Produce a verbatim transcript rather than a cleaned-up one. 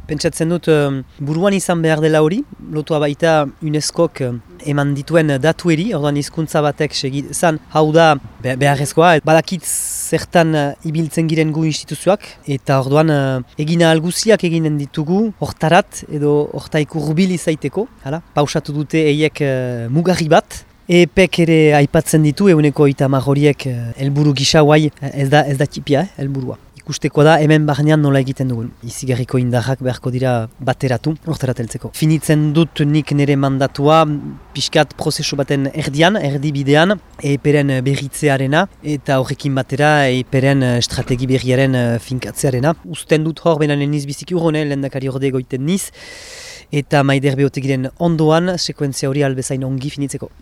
Pentsatzen dut um, buruan izan behar dela hori, lotua baita UNESCOk um, eman dituen datueri, orduan hizkuntza batek segizan, hau da be- beharrezkoa, badakit zertan uh, ibiltzen giren gu instituzioak, eta orduan uh, egina alguziak eginen ditugu, hortarat edo hortaik urbil izaiteko, hala, pausatu dute eiek uh, mugarri bat, Epek ere aipatzen ditu, eguneko itamar horiek helburu gisa guai, ez da, ez da tipia, eh, helburua. Ikusteko da hemen barnean nola egiten dugun. Izigarriko indarrak beharko dira bateratu, hortarat heltzeko. Finitzen dut nik nire mandatua, pixkat prozesu baten erdian, erdibidean, eperen berritzearena, eta horrekin batera eperen estrategi berriaren finkatzearena. Usten dut hor, benan niz biziki urrone, lehendakari orde goiten niz, eta Maider Beotegiren ondoan, sekuentzia hori albezain ongi finitzeko.